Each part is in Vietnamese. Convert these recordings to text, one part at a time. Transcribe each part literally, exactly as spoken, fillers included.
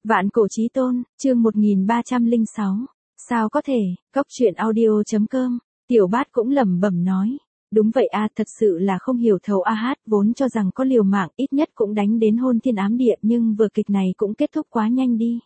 Vạn cổ chí tôn, chương một nghìn ba trăm lẻ sáu. Sao có thể, Cốc truyện audio chấm com, Tiểu Bát cũng lẩm bẩm nói. Đúng vậy a, thật sự là không hiểu thấu a hát, vốn cho rằng có liều mạng ít nhất cũng đánh đến hôn thiên ám địa, nhưng vừa kịch này cũng kết thúc quá nhanh đi.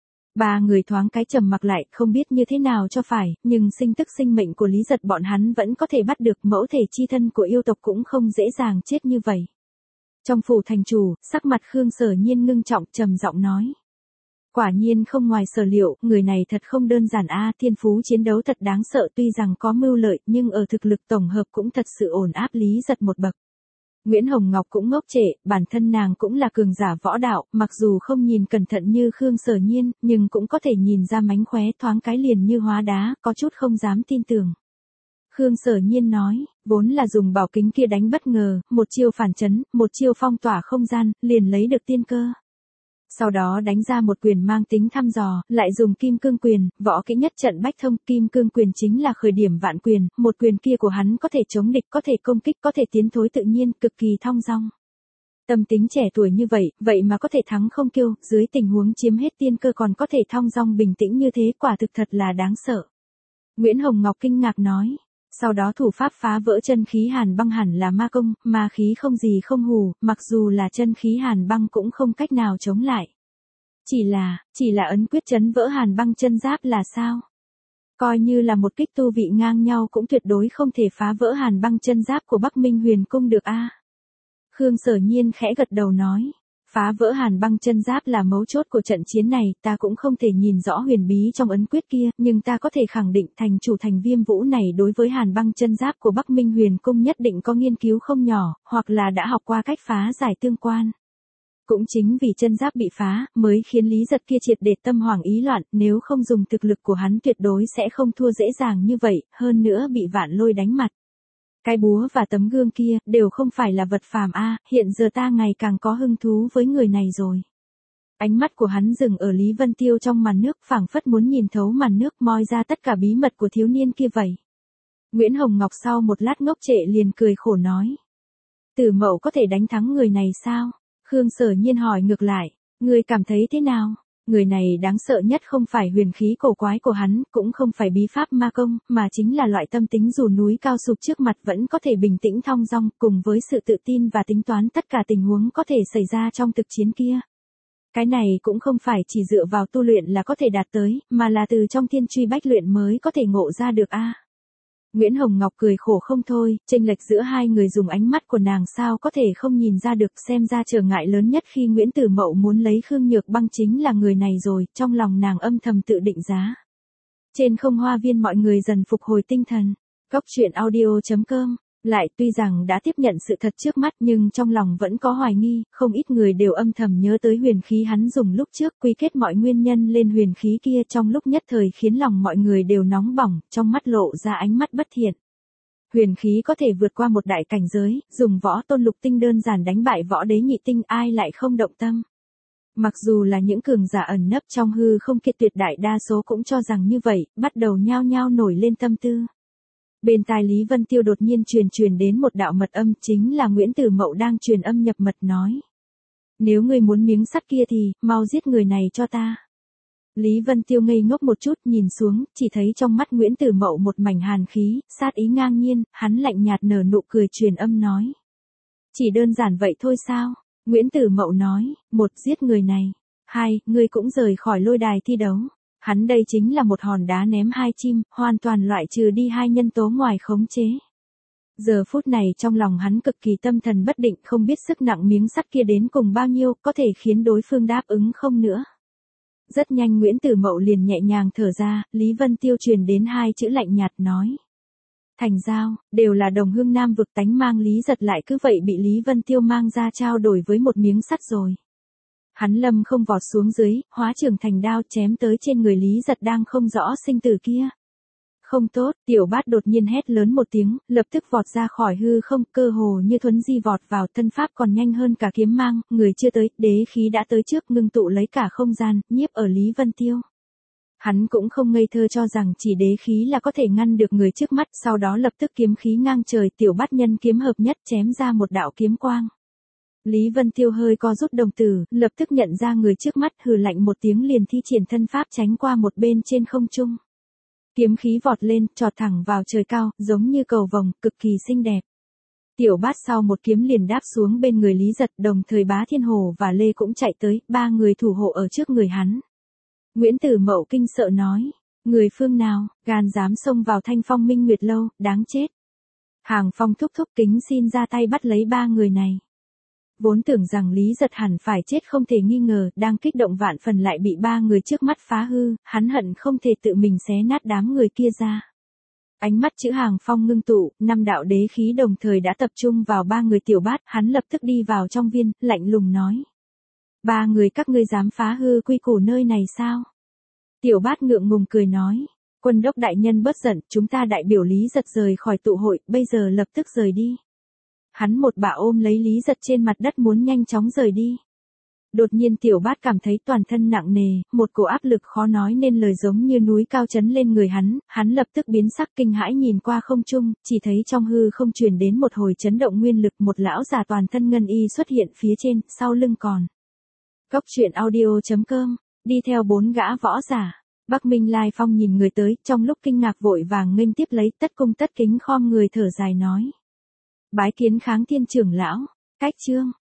Ba người thoáng cái trầm mặc lại, không biết như thế nào cho phải, nhưng sinh tức sinh mệnh của Lý Giật bọn hắn vẫn có thể bắt được, mẫu thể chi thân của yêu tộc cũng không dễ dàng chết như vậy. Trong phủ thành chủ, sắc mặt Khương Sở Nhiên ngưng trọng, trầm giọng nói. Quả nhiên không ngoài sở liệu, người này thật không đơn giản a, thiên phú chiến đấu thật đáng sợ, tuy rằng có mưu lợi, nhưng ở thực lực tổng hợp cũng thật sự ổn áp Lý Giật một bậc. Nguyễn Hồng Ngọc cũng ngốc trệ, bản thân nàng cũng là cường giả võ đạo, mặc dù không nhìn cẩn thận như Khương Sở Nhiên, nhưng cũng có thể nhìn ra mánh khóe thoáng cái liền như hóa đá, có chút không dám tin tưởng. Khương Sở Nhiên nói, vốn là dùng bảo kính kia đánh bất ngờ, một chiêu phản chấn, một chiêu phong tỏa không gian, liền lấy được tiên cơ. Sau đó đánh ra một quyền mang tính thăm dò, lại dùng kim cương quyền, võ kỹ nhất trận bách thông, kim cương quyền chính là khởi điểm vạn quyền, một quyền kia của hắn có thể chống địch, có thể công kích, có thể tiến thối tự nhiên, cực kỳ thong dong. Tâm tính trẻ tuổi như vậy, vậy mà có thể thắng không kiêu, dưới tình huống chiếm hết tiên cơ còn có thể thong dong bình tĩnh như thế, quả thực thật là đáng sợ. Nguyễn Hồng Ngọc kinh ngạc nói. Sau đó thủ pháp phá vỡ chân khí hàn băng hẳn là ma công, ma khí không gì không hù, mặc dù là chân khí hàn băng cũng không cách nào chống lại. Chỉ là, chỉ là ấn quyết chấn vỡ hàn băng chân giáp là sao? Coi như là một kích tu vị ngang nhau cũng tuyệt đối không thể phá vỡ hàn băng chân giáp của Bắc Minh Huyền Cung được a. Khương Sở Nhiên khẽ gật đầu nói. Phá vỡ hàn băng chân giáp là mấu chốt của trận chiến này, ta cũng không thể nhìn rõ huyền bí trong ấn quyết kia, nhưng ta có thể khẳng định thành chủ thành Viêm Vũ này đối với hàn băng chân giáp của Bắc Minh Huyền Cung nhất định có nghiên cứu không nhỏ, hoặc là đã học qua cách phá giải tương quan. Cũng chính vì chân giáp bị phá, mới khiến Lý Giật kia triệt để tâm hoảng ý loạn, nếu không dùng thực lực của hắn tuyệt đối sẽ không thua dễ dàng như vậy, hơn nữa bị Vạn Lôi đánh mặt. Cái búa và tấm gương kia, đều không phải là vật phàm a, hiện giờ ta ngày càng có hứng thú với người này rồi. Ánh mắt của hắn dừng ở Lý Vân Tiêu trong màn nước, phảng phất muốn nhìn thấu màn nước, moi ra tất cả bí mật của thiếu niên kia vậy. Nguyễn Hồng Ngọc sau một lát ngốc trệ liền cười khổ nói. Tử Mậu có thể đánh thắng người này sao? Khương Sở Nhiên hỏi ngược lại, ngươi cảm thấy thế nào? Người này đáng sợ nhất không phải huyền khí cổ quái của hắn, cũng không phải bí pháp ma công, mà chính là loại tâm tính dù núi cao sụp trước mặt vẫn có thể bình tĩnh thong dong, cùng với sự tự tin và tính toán tất cả tình huống có thể xảy ra trong thực chiến kia. Cái này cũng không phải chỉ dựa vào tu luyện là có thể đạt tới, mà là từ trong thiên truy bách luyện mới có thể ngộ ra được a. Nguyễn Hồng Ngọc cười khổ không thôi, chênh lệch giữa hai người dùng ánh mắt của nàng sao có thể không nhìn ra được, xem ra trở ngại lớn nhất khi Nguyễn Tử Mậu muốn lấy Khương Nhược Băng chính là người này rồi, trong lòng nàng âm thầm tự định giá. Trên không hoa viên mọi người dần phục hồi tinh thần, Cốc truyện audio chấm com, lại tuy rằng đã tiếp nhận sự thật trước mắt nhưng trong lòng vẫn có hoài nghi, không ít người đều âm thầm nhớ tới huyền khí hắn dùng lúc trước, quy kết mọi nguyên nhân lên huyền khí kia trong lúc nhất thời khiến lòng mọi người đều nóng bỏng, trong mắt lộ ra ánh mắt bất thiện. Huyền khí có thể vượt qua một đại cảnh giới, dùng võ tôn lục tinh đơn giản đánh bại võ đế nhị tinh, ai lại không động tâm. Mặc dù là những cường giả ẩn nấp trong hư không kia, tuyệt đại đa số cũng cho rằng như vậy, bắt đầu nhao nhao nổi lên tâm tư. Bên tai Lý Vân Tiêu đột nhiên truyền truyền đến một đạo mật âm, chính là Nguyễn Tử Mậu đang truyền âm nhập mật nói. Nếu ngươi muốn miếng sắt kia thì, mau giết người này cho ta. Lý Vân Tiêu ngây ngốc một chút, nhìn xuống, chỉ thấy trong mắt Nguyễn Tử Mậu một mảnh hàn khí, sát ý ngang nhiên, hắn lạnh nhạt nở nụ cười truyền âm nói. Chỉ đơn giản vậy thôi sao? Nguyễn Tử Mậu nói, một, giết người này. Hai, ngươi cũng rời khỏi lôi đài thi đấu. Hắn đây chính là một hòn đá ném hai chim, hoàn toàn loại trừ đi hai nhân tố ngoài khống chế. Giờ phút này trong lòng hắn cực kỳ tâm thần bất định, không biết sức nặng miếng sắt kia đến cùng bao nhiêu, có thể khiến đối phương đáp ứng không nữa. Rất nhanh Nguyễn Tử Mậu liền nhẹ nhàng thở ra, Lý Vân Tiêu truyền đến hai chữ lạnh nhạt nói. Thành giao, đều là đồng hương nam vực, tánh mang Lý Giật lại cứ vậy bị Lý Vân Tiêu mang ra trao đổi với một miếng sắt rồi. Hắn lâm không vọt xuống dưới, hóa trường thành đao chém tới trên người Lý Giật đang không rõ sinh tử kia. Không tốt, Tiểu Bát đột nhiên hét lớn một tiếng, lập tức vọt ra khỏi hư không, cơ hồ như thuấn di vọt vào, thân pháp còn nhanh hơn cả kiếm mang, người chưa tới, đế khí đã tới trước, ngưng tụ lấy cả không gian, nhiếp ở Lý Vân Tiêu. Hắn cũng không ngây thơ cho rằng chỉ đế khí là có thể ngăn được người trước mắt, sau đó lập tức kiếm khí ngang trời, Tiểu Bát nhân kiếm hợp nhất chém ra một đạo kiếm quang. Lý Vân Tiêu hơi co rút đồng tử, lập tức nhận ra người trước mắt, hừ lạnh một tiếng liền thi triển thân pháp tránh qua một bên trên không trung. Kiếm khí vọt lên, trọt thẳng vào trời cao, giống như cầu vồng, cực kỳ xinh đẹp. Tiểu Bát sau một kiếm liền đáp xuống bên người Lý Giật, đồng thời Bá Thiên Hồ và Lê cũng chạy tới, ba người thủ hộ ở trước người hắn. Nguyễn Tử Mậu kinh sợ nói, người phương nào, gan dám xông vào Thanh Phong Minh Nguyệt lâu, đáng chết. Hàng Phong thúc thúc kính xin ra tay bắt lấy ba người này. Vốn tưởng rằng Lý Giật hẳn phải chết không thể nghi ngờ, đang kích động vạn phần lại bị ba người trước mắt phá hư, hắn hận không thể tự mình xé nát đám người kia ra. Ánh mắt chữ Hàng Phong ngưng tụ, năm đạo đế khí đồng thời đã tập trung vào ba người Tiểu Bát, hắn lập tức đi vào trong viên, lạnh lùng nói. Ba người các ngươi dám phá hư quy củ nơi này sao? Tiểu Bát ngượng ngùng cười nói. Quân đốc đại nhân bớt giận, chúng ta đại biểu Lý Giật rời khỏi tụ hội, bây giờ lập tức rời đi. Hắn một bả ôm lấy Lý Giật trên mặt đất muốn nhanh chóng rời đi. Đột nhiên Tiểu Bát cảm thấy toàn thân nặng nề, một cổ áp lực khó nói nên lời giống như núi cao trấn lên người hắn, hắn lập tức biến sắc kinh hãi nhìn qua không trung, chỉ thấy trong hư không truyền đến một hồi chấn động nguyên lực, một lão già toàn thân ngân y xuất hiện phía trên, sau lưng còn. Cốc truyện audio chấm com, đi theo bốn gã võ giả. Bắc Minh Lai Phong nhìn người tới, trong lúc kinh ngạc vội vàng nghênh tiếp lấy, tất cung tất kính khom người thở dài nói. Bái kiến Kháng Thiên trưởng lão, cách chương.